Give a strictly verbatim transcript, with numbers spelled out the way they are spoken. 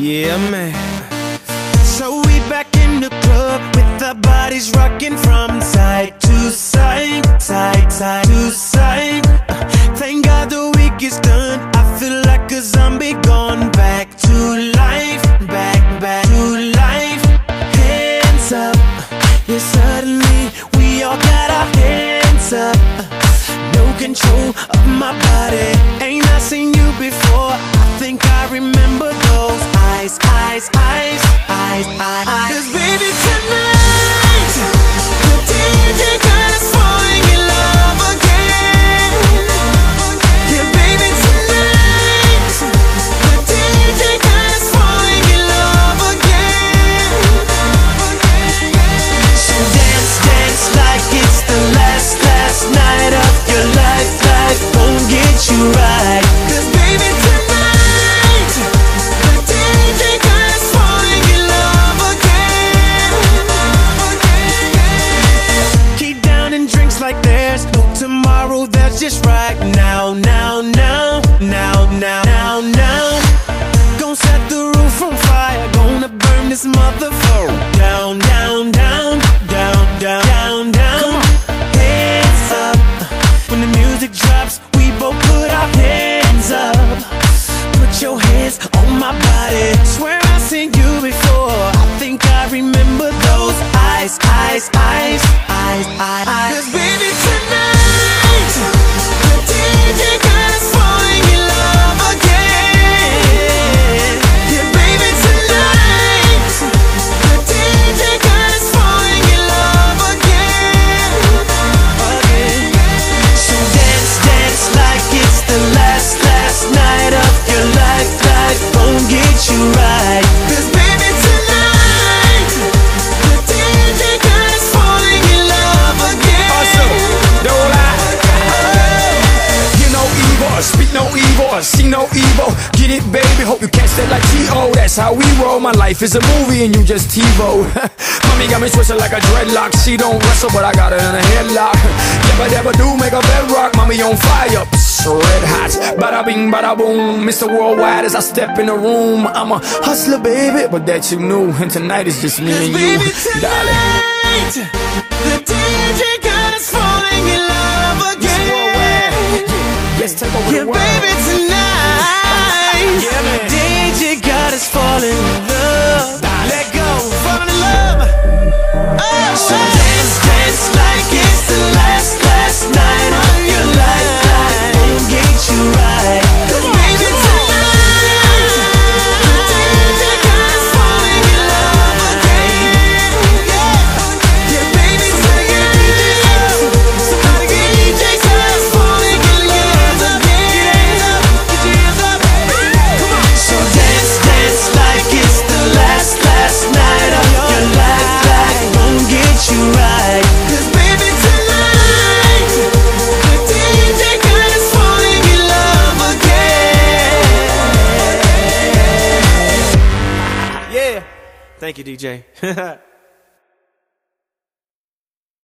Yeah, man. So we back in the club with our bodies rocking from side to side, side, side to side. Uh, thank God the week is done. I feel like a zombie gone back to life, back, back to life. Hands up, yeah, suddenly we all got our hands up. Uh, no control of my body. Ain't I seen you before? I think I remember those eyes, eyes, eyes, eyes, eyes, eyes. 'Cause baby tonight, the D J got us falling in love again. Yeah, baby tonight, the D J got us falling in love again. So dance, dance like it's the last, last night of your life. Life won't get you right. 'Cause baby tonight, the D J got us falling in love again. Keep down and drinks like there's no tomorrow. That's just right now, now, now, now, now, now, now. Gonna set the roof on fire. Gonna burn this motherfucker down, down, down, down, down, down, down. Hands up. When the music drops, we both put our hands up. Put your hands on my body. Swear I've seen you before. I think I remember those eyes, eyes, eyes, eyes, eyes, eyes. 'Cause baby tonight, the D J got us falling in love again. Yeah, baby tonight, the D J got us falling in love again, again. So dance, dance like it's the last, last night of your life. Life won't get you right. 'Cause baby tonight, the D J got us falling in love again. Also, don't lie. You know evil, or speak no evil, or see no evil. Get it, baby, hope you catch that like T O. That's how we roll. My life is a movie and you just TiVo. Mommy got me twisted like a dreadlock. She don't wrestle, but I got her in a headlock. Never, never do make a bedrock. Mommy on fire, psst, red hot. Bada bing, bada boom. Mister Worldwide as I step in the room. I'm a hustler, baby, but that you knew. And tonight is just me and you, Baby tonight, the D J got us falling in love again. Let's take over Yeah, the world. baby tonight, Yeah, man. the D J got us falling in love. Let go, falling in love. Oh, so dance, dance like it's the last, last night of your life. Life won't get you right. 'Cause baby tonight, the D J got us falling in love again. Yeah, yeah, baby tonight, somebody get D J got us falling in love again. Get your hands up, come on. So dance, dance like it's the last, last night of your life. Life won't get you right. 'Cause baby tonight, the D J got us falling in love again. Yeah. Thank you, D J.